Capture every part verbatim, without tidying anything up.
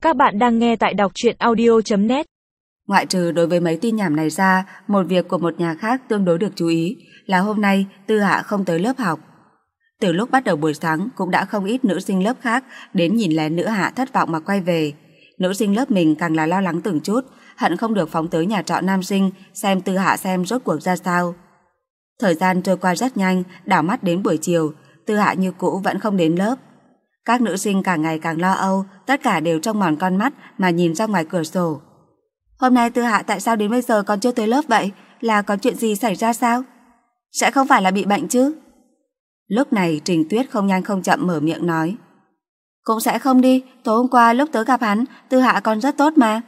Các bạn đang nghe tại đọc truyện audio chấm net. Ngoại trừ đối với mấy tin nhảm này ra, một việc của một nhà khác tương đối được chú ý là hôm nay Tư Hạ không tới lớp học. Từ lúc bắt đầu buổi sáng cũng đã không ít nữ sinh lớp khác đến nhìn lén Nữ Hạ thất vọng mà quay về. Nữ sinh lớp mình càng là lo lắng từng chút, hận không được phóng tới nhà trọ nam sinh xem Tư Hạ xem rốt cuộc ra sao. Thời gian trôi qua rất nhanh, đảo mắt đến buổi chiều, Tư Hạ như cũ vẫn không đến lớp. Các nữ sinh càng ngày càng lo âu, tất cả đều trông mòn con mắt mà nhìn ra ngoài cửa sổ. Hôm nay Tư Hạ tại sao đến bây giờ còn chưa tới lớp vậy? Là có chuyện gì xảy ra sao? Sẽ không phải là bị bệnh chứ? Lúc này Trình Tuyết không nhanh không chậm mở miệng nói. Cũng sẽ không đi, tối hôm qua lúc tớ gặp hắn, Tư Hạ còn rất tốt mà.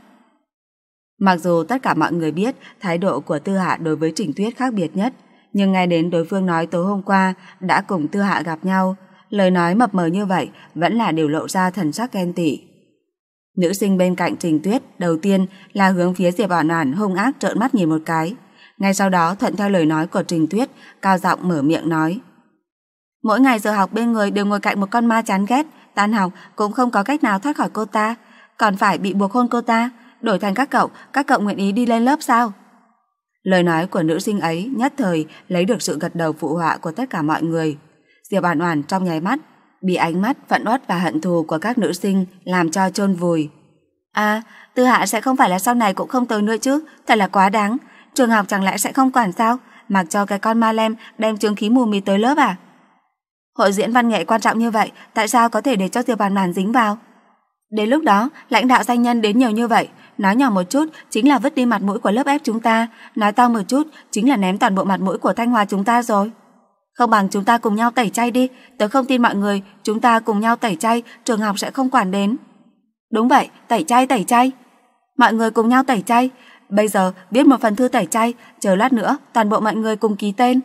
Mặc dù tất cả mọi người biết thái độ của Tư Hạ đối với Trình Tuyết khác biệt nhất, nhưng nghe đến đối phương nói tối hôm qua đã cùng Tư Hạ gặp nhau, lời nói mập mờ như vậy vẫn là đều lộ ra thần sắc ghen tị. Nữ sinh bên cạnh Trình Tuyết đầu tiên là hướng phía Diệp Oản Oản hung ác trợn mắt nhìn một cái, ngay sau đó thuận theo lời nói của Trình Tuyết, cao giọng mở miệng nói: mỗi ngày giờ học bên người đều ngồi cạnh một con ma chán ghét, tan học cũng không có cách nào thoát khỏi cô ta, còn phải bị buộc hôn cô ta, đổi thành các cậu, các cậu nguyện ý đi lên lớp sao? Lời nói của nữ sinh ấy nhất thời lấy được sự gật đầu phụ họa của tất cả mọi người. Diệp Oản Oản trong nháy mắt bị ánh mắt phẫn uất và hận thù của các nữ sinh làm cho chôn vùi. À, Tư Hạ sẽ không phải là sau này cũng không tới nữa chứ, thật là quá đáng. Trường học chẳng lẽ sẽ không quản sao, mặc cho cái con ma lem đem chướng khí mù mịt tới lớp à? Hội diễn văn nghệ quan trọng như vậy, tại sao có thể để cho Diệp Oản Oản dính vào? Đến lúc đó, lãnh đạo danh nhân đến nhiều như vậy, nói nhỏ một chút chính là vứt đi mặt mũi của lớp ép chúng ta, nói to một chút chính là ném toàn bộ mặt mũi của Thanh Hòa chúng ta rồi. Không bằng chúng ta cùng nhau tẩy chay đi, tớ không tin mọi người, chúng ta cùng nhau tẩy chay, trường học sẽ không quản đến. Đúng vậy, tẩy chay tẩy chay. Mọi người cùng nhau tẩy chay, bây giờ viết một phần thư tẩy chay, chờ lát nữa toàn bộ mọi người cùng ký tên.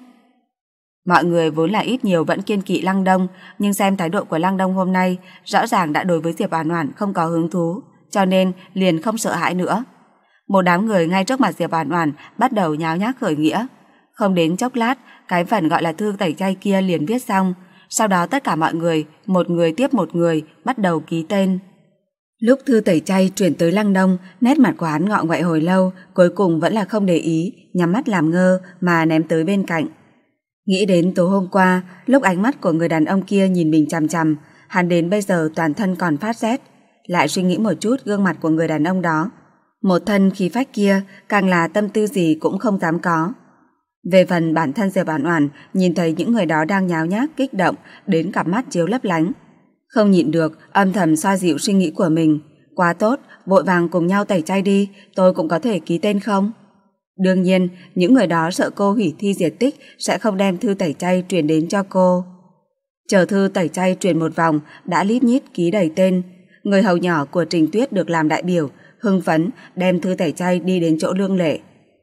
Mọi người vốn là ít nhiều vẫn kiên kỵ Lăng Đông, nhưng xem thái độ của Lăng Đông hôm nay rõ ràng đã đối với Diệp Oản Oản không có hứng thú, cho nên liền không sợ hãi nữa. Một đám người ngay trước mặt Diệp Oản Oản bắt đầu nháo nhác khởi nghĩa. Không đến chốc lát, cái phần gọi là thư tẩy chay kia liền viết xong, sau đó tất cả mọi người, một người tiếp một người, bắt đầu ký tên. Lúc thư tẩy chay chuyển tới Lăng Đông, nét mặt của hắn ngọ nguậy hồi lâu, cuối cùng vẫn là không để ý, nhắm mắt làm ngơ mà ném tới bên cạnh. Nghĩ đến tối hôm qua, lúc ánh mắt của người đàn ông kia nhìn mình chằm chằm, hắn đến bây giờ toàn thân còn phát rét, lại suy nghĩ một chút gương mặt của người đàn ông đó. Một thân khí phách kia, càng là tâm tư gì cũng không dám có. Về phần bản thân Diệp Oản Oản, nhìn thấy những người đó đang nháo nhác kích động, đến cặp mắt chiếu lấp lánh. Không nhịn được, âm thầm xoa dịu suy nghĩ của mình. Quá tốt, vội vàng cùng nhau tẩy chay đi, tôi cũng có thể ký tên không? Đương nhiên, những người đó sợ cô hủy thi diệt tích sẽ không đem thư tẩy chay truyền đến cho cô. Chờ thư tẩy chay truyền một vòng, đã lít nhít ký đầy tên. Người hầu nhỏ của Trình Tuyết được làm đại biểu, hưng phấn đem thư tẩy chay đi đến chỗ Lương Lệ.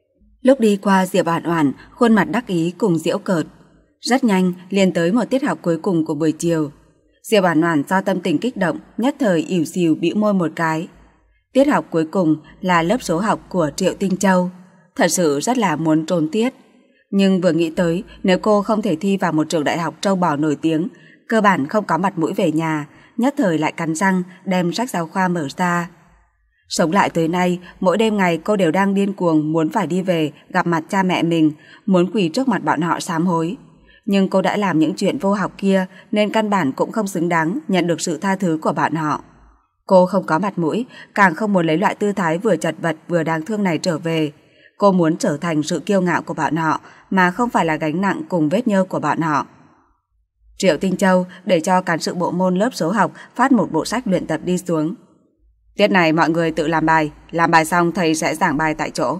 Lúc đi qua Diệp Oản Oản, khuôn mặt đắc ý cùng giễu cợt. Rất nhanh liền tới một tiết học cuối cùng của buổi chiều. Diệp Oản Oản do tâm tình kích động, nhất thời ỉu xìu bĩu môi một cái. Tiết học cuối cùng là lớp số học của Triệu Tinh Châu. Thật sự rất là muốn trốn tiết. Nhưng vừa nghĩ tới nếu cô không thể thi vào một trường đại học trâu bò nổi tiếng, cơ bản không có mặt mũi về nhà, nhất thời lại cắn răng đem sách giáo khoa mở ra. Sống lại tới nay, mỗi đêm ngày cô đều đang điên cuồng muốn phải đi về gặp mặt cha mẹ mình, muốn quỳ trước mặt bọn họ sám hối. Nhưng cô đã làm những chuyện vô học kia nên căn bản cũng không xứng đáng nhận được sự tha thứ của bọn họ. Cô không có mặt mũi, càng không muốn lấy loại tư thái vừa chật vật vừa đáng thương này trở về. Cô muốn trở thành sự kiêu ngạo của bọn họ mà không phải là gánh nặng cùng vết nhơ của bọn họ. Triệu Tinh Châu để cho cán sự bộ môn lớp số học phát một bộ sách luyện tập đi xuống. Tiết này mọi người tự làm bài, làm bài xong thầy sẽ giảng bài tại chỗ.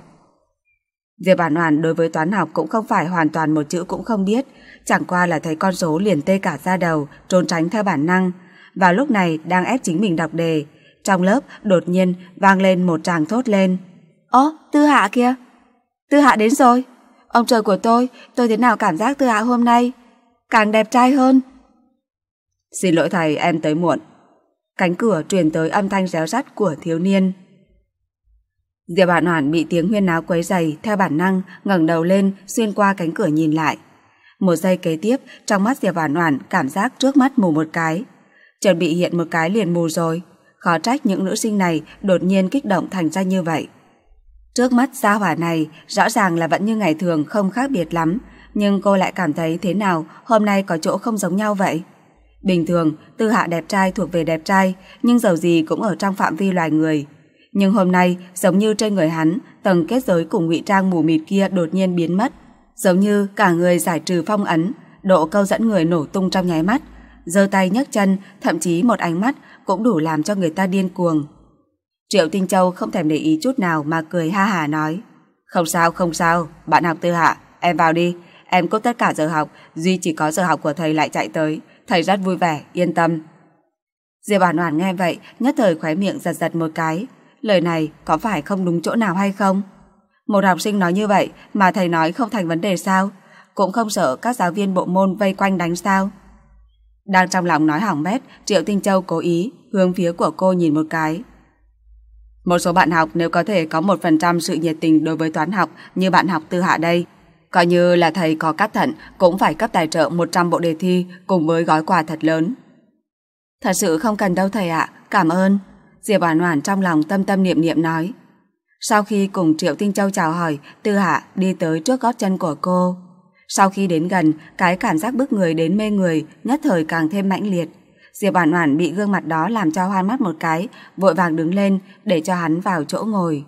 Diệp Oản Oản đối với toán học cũng không phải hoàn toàn một chữ cũng không biết, chẳng qua là thấy con số liền tê cả da đầu, trốn tránh theo bản năng. Vào lúc này đang ép chính mình đọc đề, trong lớp đột nhiên vang lên một tràng thốt lên. Ố, Tư Hạ kìa! Tư Hạ đến rồi! Ông trời của tôi, tôi thế nào cảm giác Tư Hạ hôm nay càng đẹp trai hơn. Xin lỗi thầy, em tới muộn. Cánh cửa truyền tới âm thanh réo rắt của thiếu niên. Diệp Oản Oản bị tiếng huyên náo quấy rầy, theo bản năng ngẩng đầu lên xuyên qua cánh cửa nhìn lại. Một giây kế tiếp, trong mắt Diệp Oản Oản cảm giác trước mắt mù một cái. Chợt bị hiện một cái liền mù rồi. Khó trách những nữ sinh này đột nhiên kích động thành ra như vậy. Trước mắt gia hỏa này rõ ràng là vẫn như ngày thường không khác biệt lắm, nhưng cô lại cảm thấy thế nào hôm nay có chỗ không giống nhau vậy. Bình thường Tư Hạ đẹp trai thuộc về đẹp trai, nhưng dầu gì cũng ở trong phạm vi loài người. Nhưng hôm nay giống như trên người hắn, tầng kết giới cùng ngụy trang mù mịt kia đột nhiên biến mất, giống như cả người giải trừ phong ấn, độ câu dẫn người nổ tung trong nháy mắt. Giơ tay nhấc chân, thậm chí một ánh mắt cũng đủ làm cho người ta điên cuồng. Triệu Tinh Châu không thèm để ý chút nào mà cười ha hả nói: "Không sao, không sao, bạn học Tư Hạ, em vào đi, em cốt tất cả giờ học, duy chỉ có giờ học của thầy lại chạy tới, thầy rất vui vẻ, yên tâm." Diệp Oản Oản nghe vậy, nhất thời khóe miệng giật giật một cái, lời này có phải không đúng chỗ nào hay không? Một học sinh nói như vậy mà thầy nói không thành vấn đề sao? Cũng không sợ các giáo viên bộ môn vây quanh đánh sao? Đang trong lòng nói hỏng bét, Triệu Tinh Châu cố ý hướng phía của cô nhìn một cái. Một số bạn học nếu có thể có một phần trăm sự nhiệt tình đối với toán học như bạn học Tư Hạ đây, coi như là thầy có cắt thận cũng phải cấp tài trợ một trăm bộ đề thi cùng với gói quà thật lớn. Thật sự không cần đâu thầy ạ, cảm ơn. Diệp Oản Oản trong lòng tâm tâm niệm niệm nói. Sau khi cùng Triệu Tinh Châu chào hỏi, Tư Hạ đi tới trước gót chân của cô. Sau khi đến gần, cái cảm giác bức người đến mê người nhất thời càng thêm mãnh liệt. Diệp Oản Oản bị gương mặt đó làm cho hoan mắt một cái, vội vàng đứng lên để cho hắn vào chỗ ngồi.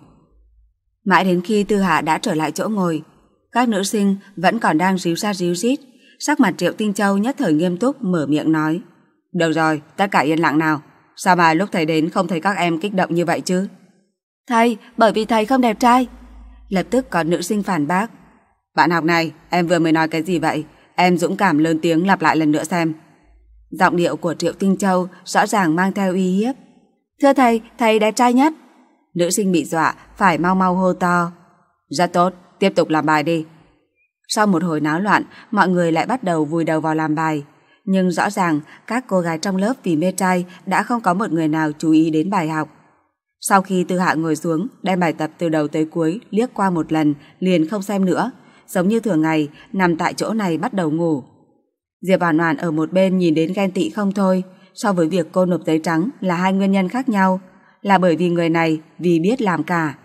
Mãi đến khi Tư Hạ đã trở lại chỗ ngồi, các nữ sinh vẫn còn đang ríu ra ríu rít. Sắc mặt Triệu Tinh Châu nhất thời nghiêm túc mở miệng nói: "Được rồi, tất cả yên lặng nào. Sao mà lúc thầy đến không thấy các em kích động như vậy chứ?" "Thầy, bởi vì thầy không đẹp trai." Lập tức có nữ sinh phản bác. "Bạn học này, em vừa mới nói cái gì vậy? Em dũng cảm lớn tiếng lặp lại lần nữa xem." Giọng điệu của Triệu Tinh Châu rõ ràng mang theo uy hiếp. "Thưa thầy, thầy đẹp trai nhất." Nữ sinh bị dọa phải mau mau hô to. "Rất tốt, tiếp tục làm bài đi." Sau một hồi náo loạn, mọi người lại bắt đầu vùi đầu vào làm bài. Nhưng rõ ràng các cô gái trong lớp vì mê trai đã không có một người nào chú ý đến bài học. Sau khi Tư Hạ ngồi xuống, đem bài tập từ đầu tới cuối liếc qua một lần, liền không xem nữa, giống như thường ngày nằm tại chỗ này bắt đầu ngủ. Diệp Oản Oản ở một bên nhìn đến ghen tị không thôi. So với việc cô nộp giấy trắng là hai nguyên nhân khác nhau, là bởi vì người này vì biết làm cả.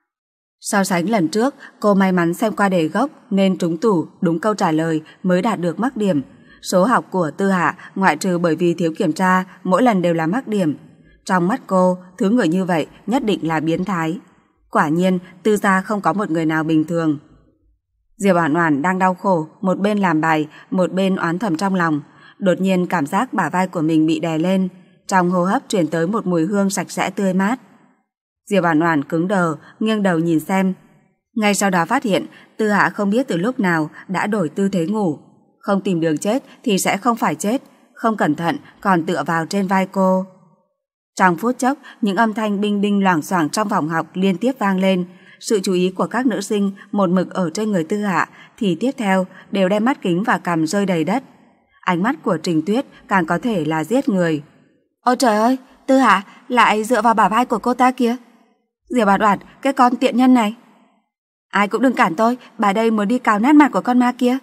So sánh lần trước, cô may mắn xem qua đề gốc nên trúng tủ đúng câu trả lời mới đạt được mắc điểm. Số học của Tư Hạ ngoại trừ bởi vì thiếu kiểm tra, mỗi lần đều là mắc điểm. Trong mắt cô, thứ người như vậy nhất định là biến thái. Quả nhiên, Tư gia không có một người nào bình thường. Diệp Oản Oản đang đau khổ, một bên làm bài, một bên oán thầm trong lòng. Đột nhiên cảm giác bả vai của mình bị đè lên, trong hô hấp truyền tới một mùi hương sạch sẽ tươi mát. Diệp Oản Oản cứng đờ, nghiêng đầu nhìn xem. Ngay sau đó phát hiện, Tư Hạ không biết từ lúc nào đã đổi tư thế ngủ. Không tìm đường chết thì sẽ không phải chết, không cẩn thận còn tựa vào trên vai cô. Trong phút chốc, những âm thanh binh binh loảng xoảng trong phòng học liên tiếp vang lên. Sự chú ý của các nữ sinh một mực ở trên người Tư Hạ, thì tiếp theo đều đem mắt kính và cằm rơi đầy đất. Ánh mắt của Trình Tuyết càng có thể là giết người. Ôi trời ơi, Tư Hạ lại dựa vào bả vai của cô ta kìa. Diệp Oản Oản, cái con tiện nhân này. Ai cũng đừng cản tôi, bà đây muốn đi cào nát mặt của con ma kia.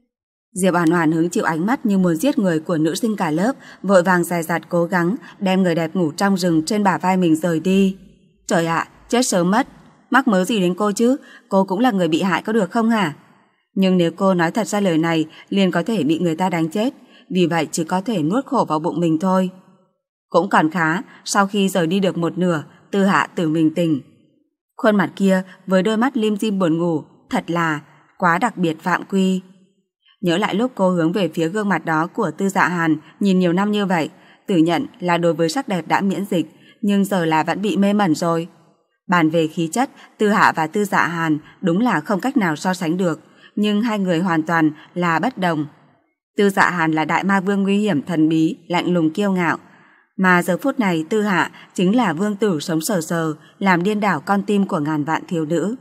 Diệp Oản Oản hứng chịu ánh mắt như muốn giết người của nữ sinh cả lớp, vội vàng dè dặt cố gắng đem người đẹp ngủ trong rừng trên bả vai mình rời đi. Trời ạ, chết sớm mất. Mắc mớ gì đến cô chứ, cô cũng là người bị hại có được không hả? Nhưng nếu cô nói thật ra lời này, liền có thể bị người ta đánh chết, vì vậy chỉ có thể nuốt khổ vào bụng mình thôi. Cũng còn khá, sau khi rời đi được một nửa, Tư Hạ tự mình tỉnh. Khuôn mặt kia với đôi mắt lim dim buồn ngủ, thật là quá đặc biệt phạm quy. Nhớ lại lúc cô hướng về phía gương mặt đó của Tư Dạ Hàn nhìn nhiều năm như vậy, tự nhận là đối với sắc đẹp đã miễn dịch, nhưng giờ là vẫn bị mê mẩn rồi. Bàn về khí chất, Tư Hạ và Tư Dạ Hàn đúng là không cách nào so sánh được, nhưng hai người hoàn toàn là bất đồng. Tư Dạ Hàn là đại ma vương nguy hiểm thần bí, lạnh lùng kiêu ngạo, mà giờ phút này Tư Hạ chính là vương tử sống sờ sờ, làm điên đảo con tim của ngàn vạn thiếu nữ.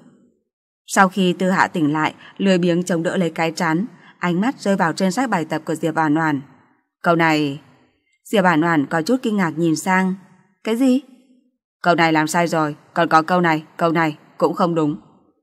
Sau khi Tư Hạ tỉnh lại, lười biếng chống đỡ lấy cái trán, ánh mắt rơi vào trên sách bài tập của Diệp Oản Oản. Câu này... Diệp Oản Oản có chút kinh ngạc nhìn sang. Cái gì? Câu này làm sai rồi, còn có câu này, câu này cũng không đúng.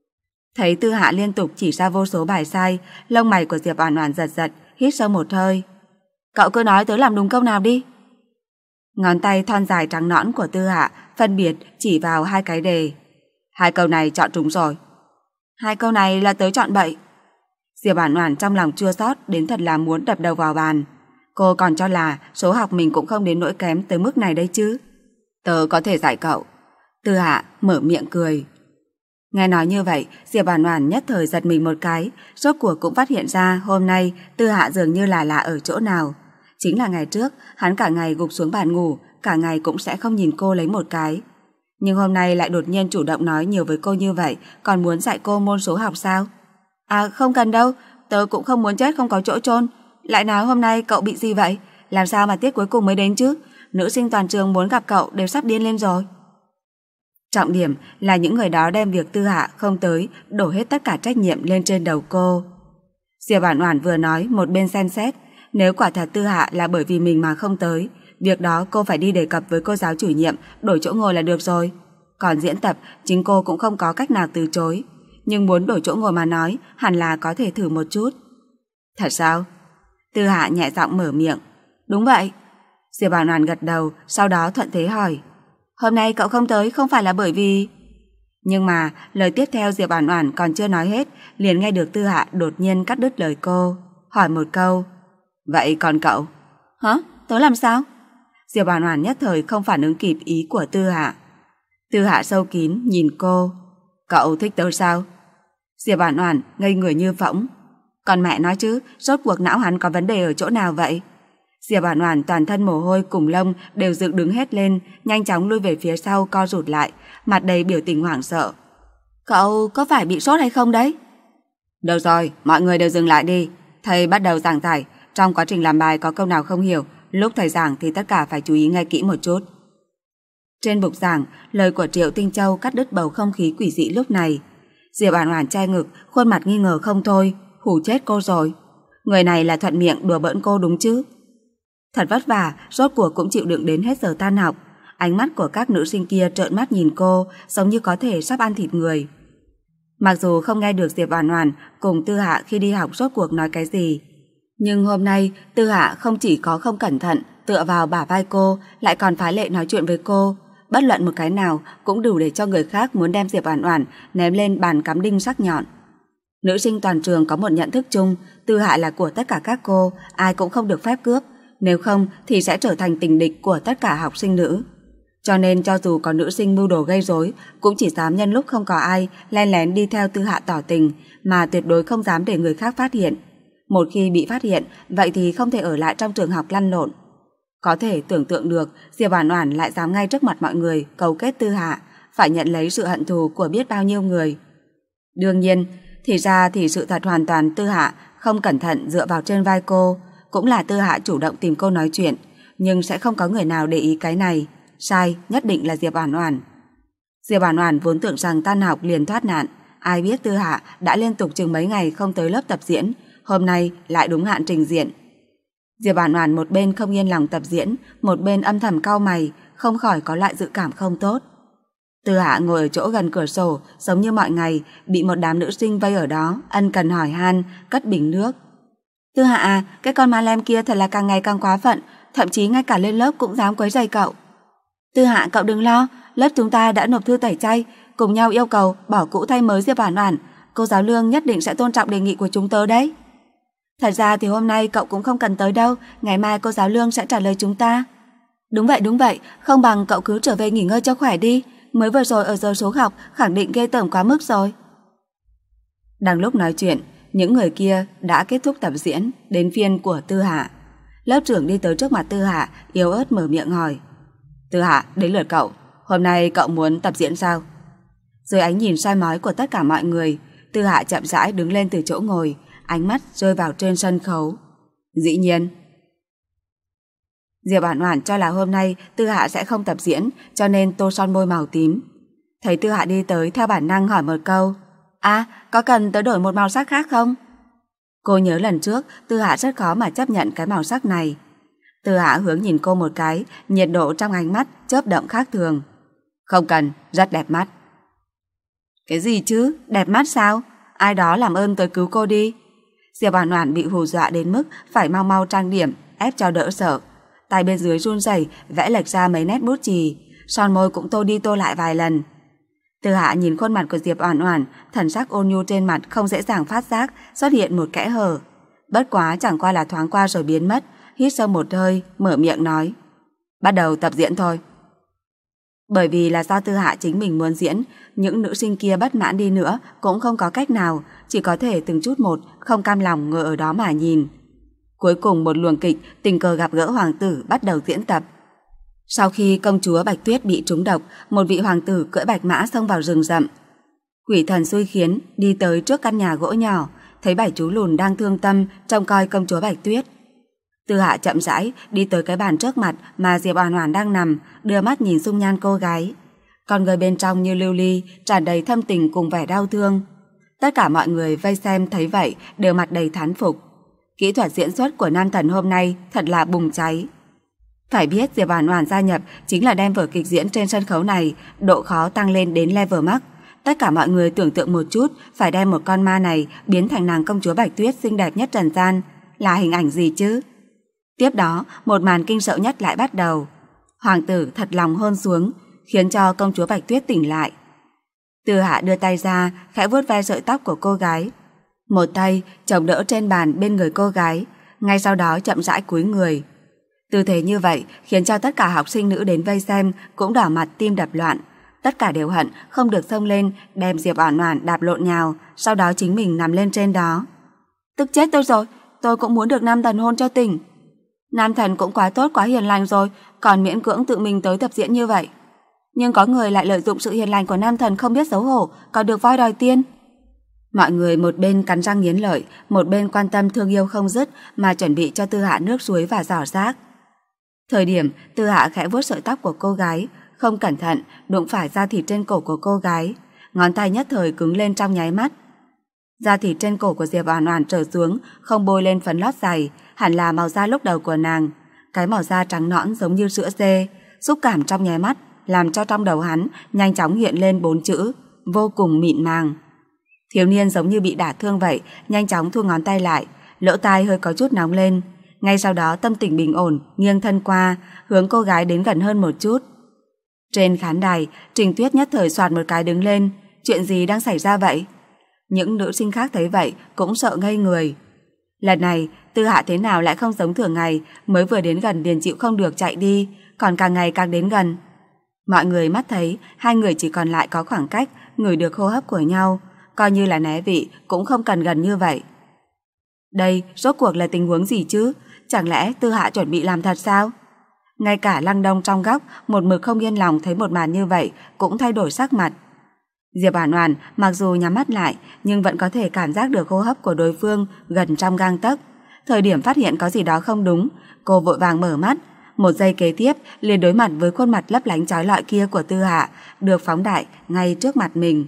Thấy Tư Hạ liên tục chỉ ra vô số bài sai, lông mày của Diệp Oản Oản giật giật, hít sâu một hơi. Cậu cứ nói tớ làm đúng câu nào đi. Ngón tay thon dài trắng nõn của Tư Hạ phân biệt chỉ vào hai cái đề. Hai câu này chọn trúng rồi. Hai câu này là tớ chọn bậy. Diệp Oản Oản trong lòng chua xót đến thật là muốn đập đầu vào bàn. Cô còn cho là số học mình cũng không đến nỗi kém tới mức này đây chứ. Tớ có thể dạy cậu. Tư Hạ mở miệng cười. Nghe nói như vậy, Diệp Oản Oản nhất thời giật mình một cái, rốt cuộc cũng phát hiện ra hôm nay Tư Hạ dường như là lạ ở chỗ nào. Chính là ngày trước, hắn cả ngày gục xuống bàn ngủ, cả ngày cũng sẽ không nhìn cô lấy một cái. Nhưng hôm nay lại đột nhiên chủ động nói nhiều với cô như vậy, còn muốn dạy cô môn số học sao? À không cần đâu, tớ cũng không muốn chết không có chỗ chôn. Lại nói hôm nay cậu bị gì vậy? Làm sao mà tiết cuối cùng mới đến chứ? Nữ sinh toàn trường muốn gặp cậu đều sắp điên lên rồi. Trọng điểm là những người đó đem việc Tư Hạ không tới đổ hết tất cả trách nhiệm lên trên đầu cô. Diệp Oản Oản vừa nói một bên xem xét, nếu quả thật Tư Hạ là bởi vì mình mà không tới, việc đó cô phải đi đề cập với cô giáo chủ nhiệm đổi chỗ ngồi là được rồi. Còn diễn tập, chính cô cũng không có cách nào từ chối. Nhưng muốn đổi chỗ ngồi mà nói, hẳn là có thể thử một chút. Thật sao? Tư Hạ nhẹ giọng mở miệng. Đúng vậy. Diệp Oản Oản gật đầu, sau đó thuận thế hỏi. Hôm nay cậu không tới không phải là bởi vì... Nhưng mà lời tiếp theo Diệp Oản Oản còn chưa nói hết, liền nghe được Tư Hạ đột nhiên cắt đứt lời cô, hỏi một câu. Vậy còn cậu? Hả? Tớ làm sao? Diệp Oản Oản nhất thời không phản ứng kịp ý của Tư Hạ. Tư Hạ sâu kín nhìn cô. Cậu thích tớ sao? Diệp Oản Oản ngây người như phỗng. Còn mẹ nói chứ, rốt cuộc não hắn có vấn đề ở chỗ nào vậy? Diệp Oản Oản toàn thân mồ hôi cùng lông đều dựng đứng hết lên, nhanh chóng lui về phía sau co rụt lại, mặt đầy biểu tình hoảng sợ. Cậu có phải bị sốt hay không đấy? Được rồi, mọi người đều dừng lại đi. Thầy bắt đầu giảng giải, trong quá trình làm bài có câu nào không hiểu, lúc thầy giảng thì tất cả phải chú ý nghe kỹ một chút. Trên bục giảng, lời của Triệu Tinh Châu cắt đứt bầu không khí quỷ dị lúc này. Diệp Oản Oản che ngực, khuôn mặt nghi ngờ không thôi, hù chết cô rồi. Người này là thuận miệng đùa bỡn cô đúng chứ? Thật vất vả, rốt cuộc cũng chịu đựng đến hết giờ tan học. Ánh mắt của các nữ sinh kia trợn mắt nhìn cô, giống như có thể sắp ăn thịt người. Mặc dù không nghe được Diệp Oản Oản cùng Tư Hạ khi đi học rốt cuộc nói cái gì, nhưng hôm nay Tư Hạ không chỉ có không cẩn thận tựa vào bả vai cô, lại còn phá lệ nói chuyện với cô. Bất luận một cái nào cũng đủ để cho người khác muốn đem Diệp Oản Oản ném lên bàn cắm đinh sắc nhọn. Nữ sinh toàn trường có một nhận thức chung, Tư Hạ là của tất cả các cô, ai cũng không được phép cướp, nếu không thì sẽ trở thành tình địch của tất cả học sinh nữ. Cho nên cho dù có nữ sinh mưu đồ gây rối, cũng chỉ dám nhân lúc không có ai len lén đi theo Tư Hạ tỏ tình, mà tuyệt đối không dám để người khác phát hiện. Một khi bị phát hiện, vậy thì không thể ở lại trong trường học lăn lộn. Có thể tưởng tượng được, Diệp Oản Oản lại dám ngay trước mặt mọi người cấu kết Tư Hạ, phải nhận lấy sự hận thù của biết bao nhiêu người. Đương nhiên, thì ra thì sự thật hoàn toàn Tư Hạ không cẩn thận dựa vào trên vai cô, cũng là Tư Hạ chủ động tìm cô nói chuyện, nhưng sẽ không có người nào để ý cái này. Sai, nhất định là Diệp Oản Oản. Diệp Oản Oản vốn tưởng rằng tan học liền thoát nạn, ai biết Tư Hạ đã liên tục chừng mấy ngày không tới lớp tập diễn, hôm nay lại đúng hạn trình diễn. Diệp Oản Oản một bên không yên lòng tập diễn, một bên âm thầm cau mày, không khỏi có loại dự cảm không tốt. Tư Hạ ngồi ở chỗ gần cửa sổ, giống như mọi ngày, bị một đám nữ sinh vây ở đó, ân cần hỏi han, cất bình nước. Tư Hạ à, cái con ma lem kia thật là càng ngày càng quá phận, thậm chí ngay cả lên lớp cũng dám quấy rầy cậu. Tư Hạ cậu đừng lo, lớp chúng ta đã nộp thư tẩy chay, cùng nhau yêu cầu bỏ cũ thay mới Diệp Oản Oản, cô giáo Lương nhất định sẽ tôn trọng đề nghị của chúng tớ đấy. Thật ra thì hôm nay cậu cũng không cần tới đâu, ngày mai cô giáo Lương sẽ trả lời chúng ta. Đúng vậy đúng vậy, không bằng cậu cứ trở về nghỉ ngơi cho khỏe đi, mới vừa rồi ở giờ số học khẳng định ghê tởm quá mức rồi. Đang lúc nói chuyện, những người kia đã kết thúc tập diễn, đến phiên của Tư Hạ. Lớp trưởng đi tới trước mặt Tư Hạ, yếu ớt mở miệng hỏi. Tư Hạ, đến lượt cậu, hôm nay cậu muốn tập diễn sao? Dưới ánh nhìn soi mói của tất cả mọi người, Tư Hạ chậm rãi đứng lên từ chỗ ngồi, ánh mắt rơi vào trên sân khấu. Dĩ nhiên. Diệp Oản Oản cho là hôm nay Tư Hạ sẽ không tập diễn, cho nên tô son môi màu tím. Thấy Tư Hạ đi tới, theo bản năng hỏi một câu. À, có cần tớ đổi một màu sắc khác không? Cô nhớ lần trước Tư Hạ rất khó mà chấp nhận cái màu sắc này. Tư Hạ hướng nhìn cô một cái, nhiệt độ trong ánh mắt chớp động khác thường. Không cần, rất đẹp mắt. Cái gì chứ? Đẹp mắt sao? Ai đó làm ơn tới cứu cô đi. Diệp Oản Oản bị hù dọa đến mức phải mau mau trang điểm, ép cho đỡ sợ. tay bên dưới run rẩy vẽ lệch ra mấy nét bút chì, son môi cũng tô đi tô lại vài lần. Tư Hạ nhìn khuôn mặt của Diệp Oản Oản, thần sắc ôn nhu trên mặt không dễ dàng phát giác xuất hiện một kẽ hở. Bất quá chẳng qua là thoáng qua rồi biến mất, hít sâu một hơi, mở miệng nói: "Bắt đầu tập diễn thôi." Bởi vì là do Tư Hạ chính mình muốn diễn, những nữ sinh kia bất mãn đi nữa cũng không có cách nào, chỉ có thể từng chút một không cam lòng ngồi ở đó mà nhìn. Cuối cùng một luồng kịch tình cờ gặp gỡ hoàng tử bắt đầu diễn tập. Sau khi công chúa Bạch Tuyết bị trúng độc, một vị hoàng tử cưỡi bạch mã xông vào rừng rậm. Quỷ thần xui khiến đi tới trước căn nhà gỗ nhỏ, thấy bảy chú lùn đang thương tâm trông coi công chúa Bạch Tuyết. Tư Hạ chậm rãi đi tới cái bàn trước mặt mà Diệp Oản Oản đang nằm, đưa mắt nhìn dung nhan cô gái. Con người bên trong như lưu ly, tràn đầy thâm tình cùng vẻ đau thương. Tất cả mọi người vây xem thấy vậy đều mặt đầy thán phục. Kỹ thuật diễn xuất của nam thần hôm nay thật là bùng cháy. Phải biết Diệp Oản Oản gia nhập chính là đem vở kịch diễn trên sân khấu này độ khó tăng lên đến level max. Tất cả mọi người tưởng tượng một chút, phải đem một con ma này biến thành nàng công chúa Bạch Tuyết xinh đẹp nhất trần gian, là hình ảnh gì chứ? Tiếp đó, một màn kinh sợ nhất lại bắt đầu. Hoàng tử thật lòng hôn xuống, khiến cho công chúa Bạch Tuyết tỉnh lại. Tư Hạ đưa tay ra, khẽ vuốt ve sợi tóc của cô gái. Một tay chống đỡ trên bàn bên người cô gái, ngay sau đó chậm rãi cúi người. Tư thế như vậy khiến cho tất cả học sinh nữ đến vây xem cũng đỏ mặt tim đập loạn. Tất cả đều hận không được xông lên đem Diệp Oản Oản đạp lộn nhào, sau đó chính mình nằm lên trên đó. Tức chết tôi rồi, tôi cũng muốn được nam thần hôn cho tỉnh. Nam thần cũng quá tốt quá hiền lành rồi, còn miễn cưỡng tự mình tới tập diễn như vậy. Nhưng có người lại lợi dụng sự hiền lành của nam thần không biết xấu hổ, còn được voi đòi tiên. Mọi người một bên cắn răng nghiến lợi, một bên quan tâm thương yêu không dứt mà chuẩn bị cho Tư Hạ nước suối và giỏ rác. Thời điểm Tư Hạ khẽ vuốt sợi tóc của cô gái, không cẩn thận đụng phải da thịt trên cổ của cô gái, ngón tay nhất thời cứng lên trong nháy mắt. Da thịt trên cổ của Diệp Oản Oản trở xuống, không bôi lên phấn lót dày, hẳn là màu da lúc đầu của nàng, cái màu da trắng nõn giống như sữa dê, xúc cảm trong nháy mắt làm cho trong đầu hắn nhanh chóng hiện lên bốn chữ vô cùng mịn màng. Thiếu niên giống như bị đả thương vậy, nhanh chóng thu ngón tay lại, lỗ tai hơi có chút nóng lên. Ngay sau đó tâm tình bình ổn, nghiêng thân qua, hướng cô gái đến gần hơn một chút. Trên khán đài, Trình Tuyết nhất thời soạt một cái đứng lên. Chuyện gì đang xảy ra vậy? Những nữ sinh khác thấy vậy cũng sợ ngây người. Lần này, Tư Hạ thế nào lại không giống thường ngày, mới vừa đến gần liền chịu không được chạy đi, còn càng ngày càng đến gần. Mọi người mắt thấy hai người chỉ còn lại có khoảng cách, ngửi được hô hấp của nhau, coi như là né vị cũng không cần gần như vậy. Đây rốt cuộc là tình huống gì chứ? Chẳng lẽ Tư Hạ chuẩn bị làm thật sao? Ngay cả Lăng Đông trong góc một mực không yên lòng thấy một màn như vậy cũng thay đổi sắc mặt. Diệp Oản Oản mặc dù nhắm mắt lại nhưng vẫn có thể cảm giác được hô hấp của đối phương gần trong gang tấc. Thời điểm phát hiện có gì đó không đúng, cô vội vàng mở mắt, một giây kế tiếp liền đối mặt với khuôn mặt lấp lánh chói lọi kia của Tư Hạ, được phóng đại ngay trước mặt mình.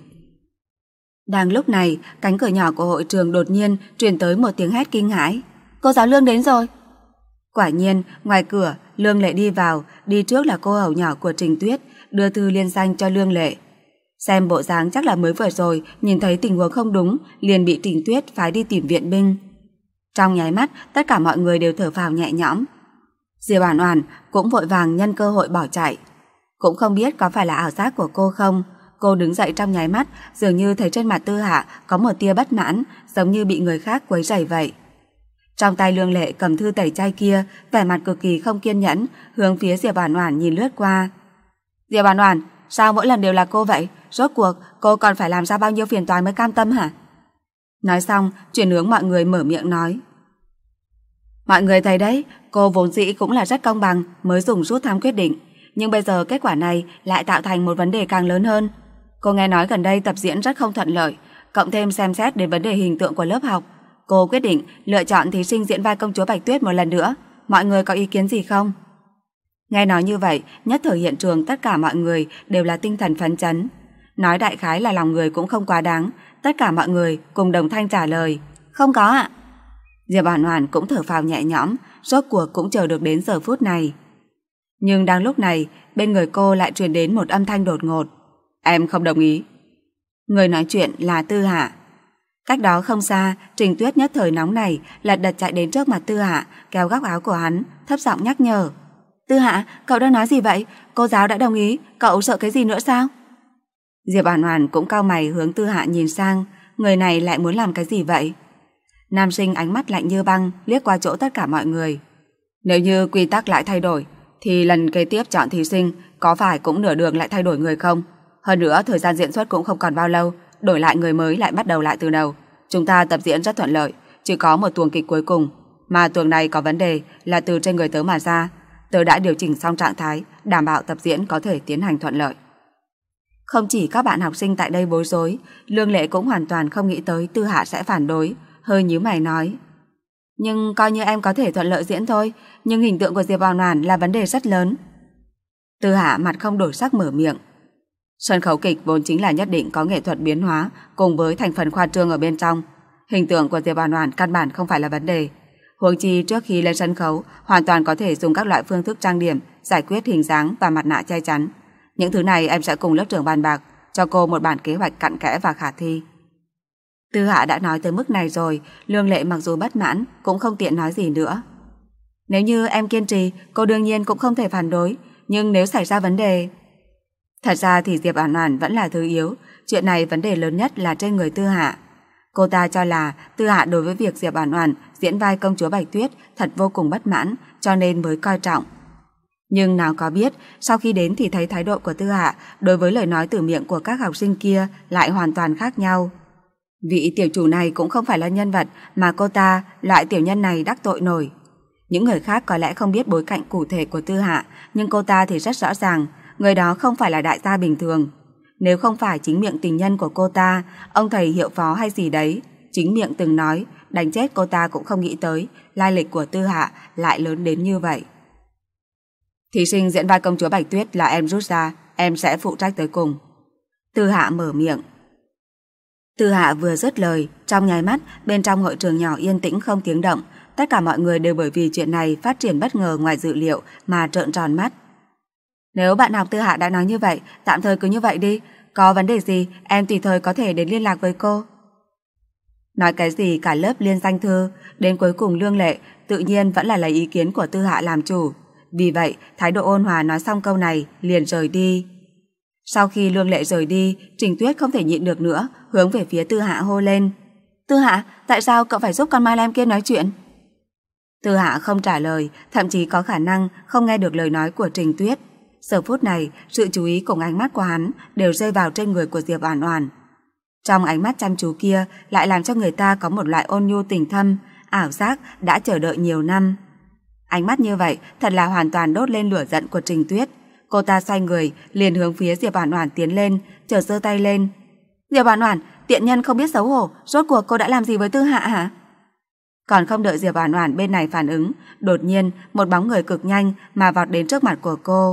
Đang lúc này, cánh cửa nhỏ của hội trường đột nhiên truyền tới một tiếng hét kinh hãi. Cô giáo Lương đến rồi. Quả nhiên, ngoài cửa, Lương Lệ đi vào, đi trước là cô hầu nhỏ của Trình Tuyết, đưa thư liên danh cho Lương Lệ. Xem bộ dáng chắc là mới vừa rồi nhìn thấy tình huống không đúng, liền bị Trình Tuyết phái đi tìm viện binh. Trong nháy mắt, tất cả mọi người đều thở phào nhẹ nhõm. Diệp Oản Oản cũng vội vàng nhân cơ hội bỏ chạy. Cũng không biết có phải là ảo giác của cô không, cô đứng dậy trong nháy mắt, dường như thấy trên mặt Tư Hạ có một tia bất mãn, giống như bị người khác quấy rầy vậy. Trong tay Lương Lệ cầm thư tẩy chay kia, vẻ mặt cực kỳ không kiên nhẫn, hướng phía Diệp Oản Oản nhìn lướt qua. Diệp Oản Oản, sao mỗi lần đều là cô vậy? Rốt cuộc cô còn phải làm ra bao nhiêu phiền toái mới cam tâm hả? Nói xong, chuyển hướng mọi người mở miệng nói. Mọi người thấy đấy, cô vốn dĩ cũng là rất công bằng mới dùng rút thăm quyết định, nhưng bây giờ kết quả này lại tạo thành một vấn đề càng lớn hơn. Cô nghe nói gần đây tập diễn rất không thuận lợi, cộng thêm xem xét đến vấn đề hình tượng của lớp học, cô quyết định lựa chọn thí sinh diễn vai công chúa Bạch Tuyết một lần nữa. Mọi người có ý kiến gì không? Nghe nói như vậy, nhất thời hiện trường tất cả mọi người đều là tinh thần phấn chấn. Nói đại khái là lòng người cũng không quá đáng, tất cả mọi người cùng đồng thanh trả lời. Không có ạ. Diệp Oản Oản cũng thở phào nhẹ nhõm, rốt cuộc cũng chờ được đến giờ phút này. Nhưng đang lúc này, bên người cô lại truyền đến một âm thanh đột ngột. Em không đồng ý. Người nói chuyện là Tư Hạ. Cách đó không xa, Trình Tuyết nhất thời nóng này lật đật chạy đến trước mặt Tư Hạ, kéo góc áo của hắn, thấp giọng nhắc nhở. Tư Hạ, cậu đang nói gì vậy? Cô giáo đã đồng ý, cậu sợ cái gì nữa sao? Diệp Oản Oản cũng cau mày hướng Tư Hạ nhìn sang, người này lại muốn làm cái gì vậy? Nam sinh ánh mắt lạnh như băng liếc qua chỗ tất cả mọi người. Nếu như quy tắc lại thay đổi, thì lần kế tiếp chọn thí sinh có phải cũng nửa đường lại thay đổi người không? Hơn nữa thời gian diễn xuất cũng không còn bao lâu, đổi lại người mới lại bắt đầu lại từ đầu. Chúng ta tập diễn rất thuận lợi, chỉ có một tuồng kịch cuối cùng, mà tuồng này có vấn đề là từ trên người tớ mà ra. Tớ đã điều chỉnh xong trạng thái, đảm bảo tập diễn có thể tiến hành thuận lợi. Không chỉ các bạn học sinh tại đây bối rối, Lương Lệ cũng hoàn toàn không nghĩ tới Tư Hạ sẽ phản đối, hơi nhíu mày nói. Nhưng coi như em có thể thuận lợi diễn thôi, nhưng hình tượng của Diệp Oản Oản là vấn đề rất lớn. Tư Hạ mặt không đổi sắc mở miệng. Sân khấu kịch vốn chính là nhất định có nghệ thuật biến hóa cùng với thành phần khoa trương ở bên trong. Hình tượng của Diệp Oản Oản căn bản không phải là vấn đề. Huống chi trước khi lên sân khấu, hoàn toàn có thể dùng các loại phương thức trang điểm, giải quyết hình dáng và mặt nạ che chắn. Những thứ này em sẽ cùng lớp trưởng bàn bạc, cho cô một bản kế hoạch cặn kẽ và khả thi. Tư Hạ đã nói tới mức này rồi, Lương Lệ mặc dù bất mãn cũng không tiện nói gì nữa. Nếu như em kiên trì, cô đương nhiên cũng không thể phản đối, nhưng nếu xảy ra vấn đề... Thật ra thì Diệp Oản Oản vẫn là thứ yếu, chuyện này vấn đề lớn nhất là trên người Tư Hạ. Cô ta cho là Tư Hạ đối với việc Diệp Oản Oản diễn vai công chúa Bạch Tuyết thật vô cùng bất mãn, cho nên mới coi trọng. Nhưng nào có biết, sau khi đến thì thấy thái độ của Tư Hạ đối với lời nói từ miệng của các học sinh kia lại hoàn toàn khác nhau. Vị tiểu chủ này cũng không phải là nhân vật mà cô ta, loại tiểu nhân này đắc tội nổi. Những người khác có lẽ không biết bối cảnh cụ thể của Tư Hạ, nhưng cô ta thì rất rõ ràng, người đó không phải là đại gia bình thường. Nếu không phải chính miệng tình nhân của cô ta, ông thầy hiệu phó hay gì đấy, chính miệng từng nói, đánh chết cô ta cũng không nghĩ tới, lai lịch của Tư Hạ lại lớn đến như vậy. Thí sinh diễn vai công chúa Bạch Tuyết là em rút ra, em sẽ phụ trách tới cùng. Tư Hạ mở miệng. Tư Hạ vừa dứt lời, trong nháy mắt, bên trong hội trường nhỏ yên tĩnh không tiếng động, tất cả mọi người đều bởi vì chuyện này phát triển bất ngờ ngoài dự liệu mà trợn tròn mắt. Nếu bạn học Tư Hạ đã nói như vậy, tạm thời cứ như vậy đi, có vấn đề gì em tùy thời có thể đến liên lạc với cô. Nói cái gì cả lớp liên danh thư, đến cuối cùng Lương Lệ tự nhiên vẫn là lấy ý kiến của Tư Hạ làm chủ. Vì vậy, thái độ ôn hòa nói xong câu này, liền rời đi. Sau khi Lương Lệ rời đi, Trình Tuyết không thể nhịn được nữa, hướng về phía Tư Hạ hô lên. Tư Hạ, tại sao cậu phải giúp con Ma Lem kia nói chuyện? Tư Hạ không trả lời, thậm chí có khả năng không nghe được lời nói của Trình Tuyết. Giờ phút này, sự chú ý cùng ánh mắt của hắn đều rơi vào trên người của Diệp Oản Oản. Trong ánh mắt chăm chú kia lại làm cho người ta có một loại ôn nhu tình thâm, ảo giác đã chờ đợi nhiều năm. Ánh mắt như vậy thật là hoàn toàn đốt lên lửa giận của Trình Tuyết. Cô ta xoay người, liền hướng phía Diệp Oản Oản tiến lên, chợt giơ tay lên. Diệp Oản Oản, tiện nhân không biết xấu hổ, rốt cuộc cô đã làm gì với Tư Hạ hả? Còn không đợi Diệp Oản Oản bên này phản ứng, đột nhiên một bóng người cực nhanh mà vọt đến trước mặt của cô.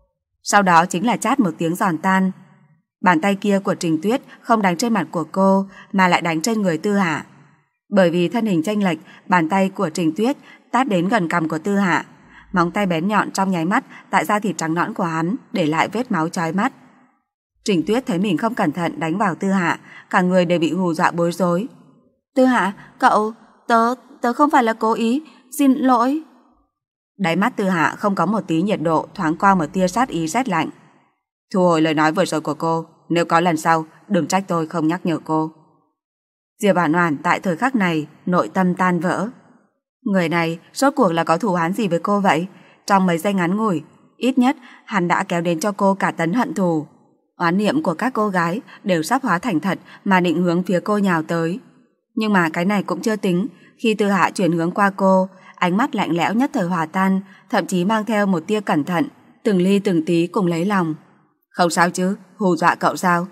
Sau đó chính là chát một tiếng giòn tan. Bàn tay kia của Trình Tuyết không đánh trên mặt của cô mà lại đánh trên người Tư Hạ. Bởi vì thân hình chênh lệch, bàn tay của Trình Tuyết tát đến gần cằm của Tư Hạ. Móng tay bén nhọn trong nháy mắt tại da thịt trắng nõn của hắn để lại vết máu chói mắt. Trình Tuyết thấy mình không cẩn thận đánh vào Tư Hạ, cả người đều bị hù dọa bối rối. Tư Hạ, cậu, tớ, tớ không phải là cố ý, xin lỗi. Đáy mắt Tư Hạ không có một tí nhiệt độ, thoáng qua một tia sát ý rét lạnh. Thu hồi lời nói vừa rồi của cô, nếu có lần sau, đừng trách tôi không nhắc nhở cô. Diệp Oản Oản tại thời khắc này, nội tâm tan vỡ. Người này rốt cuộc là có thù oán gì với cô vậy? Trong mấy giây ngắn ngủi, ít nhất hắn đã kéo đến cho cô cả tấn hận thù. Oán niệm của các cô gái đều sắp hóa thành thật mà định hướng phía cô nhào tới. Nhưng mà cái này cũng chưa tính, khi Tư Hạ chuyển hướng qua cô, ánh mắt lạnh lẽo nhất thời hòa tan, thậm chí mang theo một tia cẩn thận, từng ly từng tí cùng lấy lòng. Không sao chứ, hù dọa cậu sao?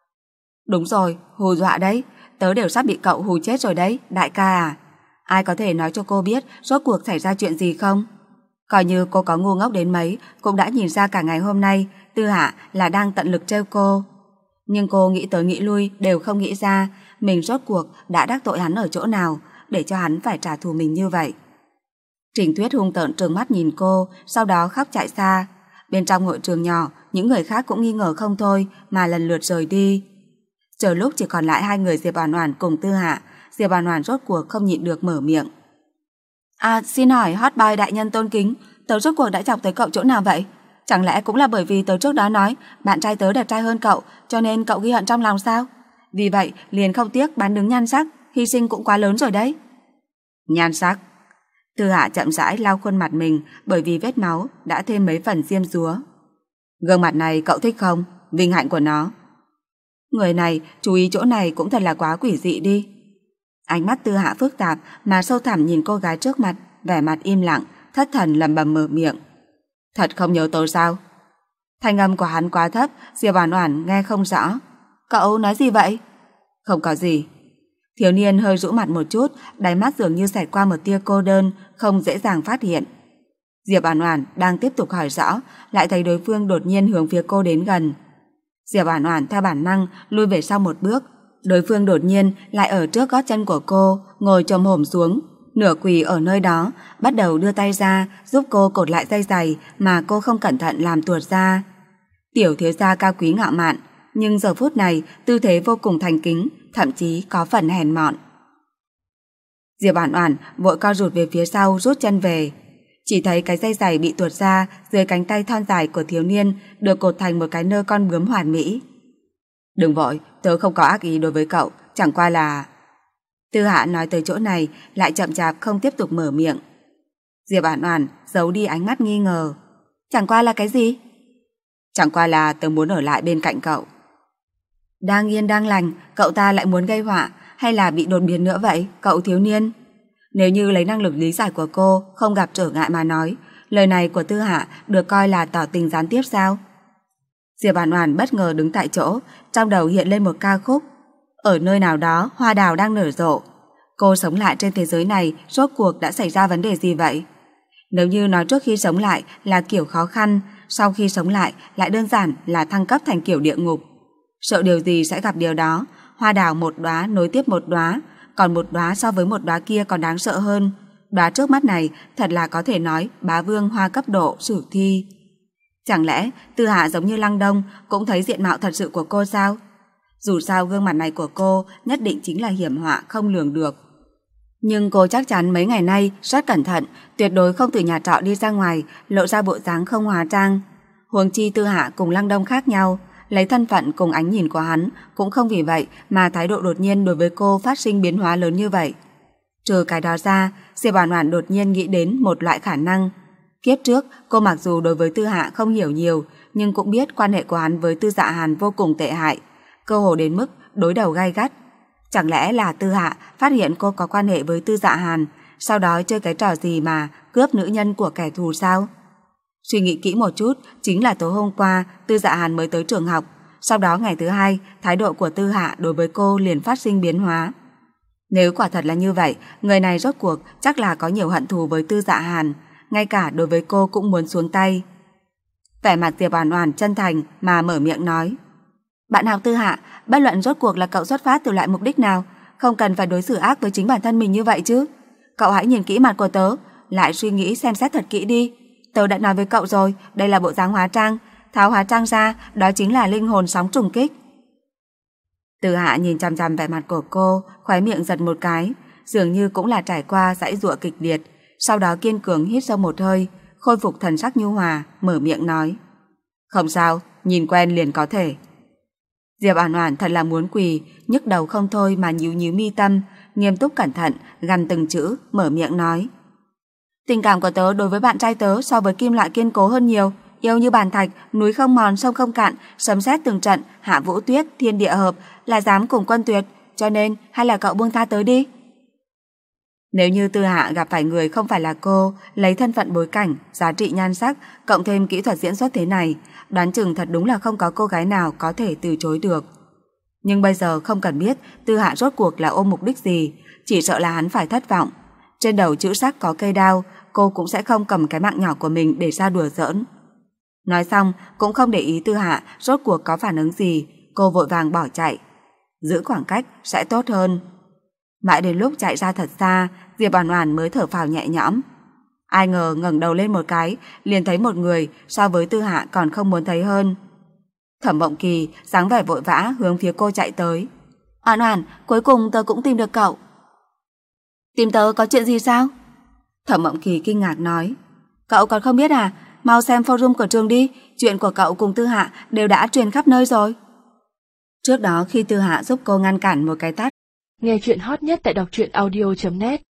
Đúng rồi, hù dọa đấy, tớ đều sắp bị cậu hù chết rồi đấy, đại ca à. Ai có thể nói cho cô biết rốt cuộc xảy ra chuyện gì không? Coi như cô có ngu ngốc đến mấy, cũng đã nhìn ra cả ngày hôm nay Tư Hạ là đang tận lực trêu cô. Nhưng cô nghĩ tới nghĩ lui đều không nghĩ ra mình rốt cuộc đã đắc tội hắn ở chỗ nào để cho hắn phải trả thù mình như vậy. Trình Tuyết hung tợn trừng mắt nhìn cô, sau đó khóc chạy xa. Bên trong hội trường nhỏ, những người khác cũng nghi ngờ không thôi mà lần lượt rời đi. Chờ lúc chỉ còn lại hai người Diệp Oản Oản cùng Tư Hạ, Diệp Oản Oản rốt cuộc không nhịn được mở miệng. À, xin hỏi hot boy đại nhân tôn kính, tớ rốt cuộc đã chọc tới cậu chỗ nào vậy? Chẳng lẽ cũng là bởi vì tớ trước đó nói bạn trai tớ đẹp trai hơn cậu, cho nên cậu ghi hận trong lòng sao? Vì vậy liền không tiếc bán đứng nhan sắc, hy sinh cũng quá lớn rồi đấy. Nhan sắc? Tư Hạ chậm rãi lau khuôn mặt mình, bởi vì vết máu đã thêm mấy phần diêm dúa. Gương mặt này cậu thích không? Vinh hạnh của nó. Người này chú ý chỗ này cũng thật là quá quỷ dị đi. Ánh mắt Tư Hạ phức tạp mà sâu thẳm nhìn cô gái trước mặt, vẻ mặt im lặng, thất thần lẩm bẩm mở miệng. Thật không nhớ tôi sao? Thanh âm của hắn quá thấp, Diệp Oản Oản nghe không rõ. Cậu nói gì vậy? Không có gì. Thiếu niên hơi rũ mặt một chút, đáy mắt dường như xẹt qua một tia cô đơn, không dễ dàng phát hiện. Diệp Oản Oản đang tiếp tục hỏi rõ, lại thấy đối phương đột nhiên hướng phía cô đến gần. Diệp Oản Oản theo bản năng lùi về sau một bước, đối phương đột nhiên lại ở trước gót chân của cô, ngồi chồm hổm xuống, nửa quỳ ở nơi đó, bắt đầu đưa tay ra giúp cô cột lại dây giày mà cô không cẩn thận làm tuột ra. Tiểu thiếu gia cao quý ngạo mạn, nhưng giờ phút này tư thế vô cùng thành kính, thậm chí có phần hèn mọn. Diệp Oản Oản vội co rụt về phía sau, rút chân về. Chỉ thấy cái dây giày bị tuột ra dưới cánh tay thon dài của thiếu niên được cột thành một cái nơ con bướm hoàn mỹ. Đừng vội, tớ không có ác ý đối với cậu, chẳng qua là... Tư Hạ nói tới chỗ này lại chậm chạp không tiếp tục mở miệng. Diệp Oản Oản giấu đi ánh mắt nghi ngờ. Chẳng qua là cái gì? Chẳng qua là tớ muốn ở lại bên cạnh cậu. Đang yên đang lành, cậu ta lại muốn gây họa, hay là bị đột biến nữa vậy, cậu thiếu niên? Nếu như lấy năng lực lý giải của cô không gặp trở ngại mà nói, lời này của Tư Hạ được coi là tỏ tình gián tiếp sao? Diệp Oản Oản bất ngờ đứng tại chỗ, trong đầu hiện lên một ca khúc. Ở nơi nào đó hoa đào đang nở rộ. Cô sống lại trên thế giới này rốt cuộc đã xảy ra vấn đề gì vậy? Nếu như nói trước khi sống lại là kiểu khó khăn, sau khi sống lại lại đơn giản là thăng cấp thành kiểu địa ngục. Sợ điều gì sẽ gặp điều đó, hoa đào một đóa nối tiếp một đóa, còn một đóa so với một đóa kia còn đáng sợ hơn. Đóa trước mắt này thật là có thể nói bá vương hoa cấp độ sử thi. Chẳng lẽ Tư Hạ giống như Lăng Đông cũng thấy diện mạo thật sự của cô sao? Dù sao gương mặt này của cô nhất định chính là hiểm họa không lường được. Nhưng cô chắc chắn mấy ngày nay rất cẩn thận, tuyệt đối không từ nhà trọ đi ra ngoài lộ ra bộ dáng không hóa trang. Huống chi Tư Hạ cùng Lăng Đông khác nhau, lấy thân phận cùng ánh nhìn của hắn cũng không vì vậy mà thái độ đột nhiên đối với cô phát sinh biến hóa lớn như vậy. Trừ cái đó ra, Diệp Oản Oản đột nhiên nghĩ đến một loại khả năng. Kiếp trước, cô mặc dù đối với Tư Hạ không hiểu nhiều, nhưng cũng biết quan hệ của hắn với Tư Dạ Hàn vô cùng tệ hại, cơ hồ đến mức đối đầu gay gắt. Chẳng lẽ là Tư Hạ phát hiện cô có quan hệ với Tư Dạ Hàn, sau đó chơi cái trò gì mà cướp nữ nhân của kẻ thù sao? Suy nghĩ kỹ một chút, chính là tối hôm qua Tư Dạ Hàn mới tới trường học, sau đó ngày thứ hai, thái độ của Tư Hạ đối với cô liền phát sinh biến hóa. Nếu quả thật là như vậy, người này rốt cuộc chắc là có nhiều hận thù với Tư Dạ Hàn, ngay cả đối với cô cũng muốn xuống tay. Vẻ mặt Diệp Oản Oản chân thành mà mở miệng nói: Bạn học Tư Hạ, bất luận rốt cuộc là cậu xuất phát từ loại mục đích nào, không cần phải đối xử ác với chính bản thân mình như vậy chứ. Cậu hãy nhìn kỹ mặt của tớ, lại suy nghĩ xem xét thật kỹ đi. Tớ đã nói với cậu rồi, đây là bộ dáng hóa trang, tháo hóa trang ra, đó chính là linh hồn sóng trùng kích. Tư Hạ nhìn chằm chằm vẻ mặt của cô, khóe miệng giật một cái, dường như cũng là trải qua dãy giụa kịch liệt, sau đó kiên cường hít sâu một hơi, khôi phục thần sắc nhu hòa, mở miệng nói: Không sao, nhìn quen liền có thể. Diệp Oản Oản thật là muốn quỳ, nhức đầu không thôi mà nhíu nhíu mi tâm, nghiêm túc cẩn thận, gằn từng chữ, mở miệng nói: Tình cảm của tớ đối với bạn trai tớ so với kim loại kiên cố hơn nhiều, yêu như bàn thạch, núi không mòn sông không cạn, sấm sét từng trận, hạ vũ tuyết, thiên địa hợp, là dám cùng quân tuyệt, cho nên hay là cậu buông tha tớ đi. Nếu như Tư Hạ gặp phải người không phải là cô, lấy thân phận bối cảnh, giá trị nhan sắc, cộng thêm kỹ thuật diễn xuất thế này, đoán chừng thật đúng là không có cô gái nào có thể từ chối được. Nhưng bây giờ không cần biết Tư Hạ rốt cuộc là ôm mục đích gì, chỉ sợ là hắn phải thất vọng. Trên đầu chữ sắc có cây đao, cô cũng sẽ không cầm cái mạng nhỏ của mình để ra đùa giỡn. Nói xong cũng không để ý Tư Hạ rốt cuộc có phản ứng gì, cô vội vàng bỏ chạy. Giữ khoảng cách sẽ tốt hơn. Mãi đến lúc chạy ra thật xa, Diệp Oản Oản mới thở phào nhẹ nhõm. Ai ngờ ngẩng đầu lên một cái, liền thấy một người so với Tư Hạ còn không muốn thấy hơn. Thẩm Mộng Kỳ dáng vẻ vội vã hướng phía cô chạy tới. Oản Oản, cuối cùng tớ cũng tìm được cậu. Tìm tớ có chuyện gì sao? Thẩm Mộng Kỳ kinh ngạc nói. Cậu còn không biết à? Mau xem forum của trường đi, chuyện của cậu cùng Tư Hạ đều đã truyền khắp nơi rồi. Trước đó khi Tư Hạ giúp cô ngăn cản một cái tát. Nghe chuyện hot nhất tại đọc truyện audio chấm net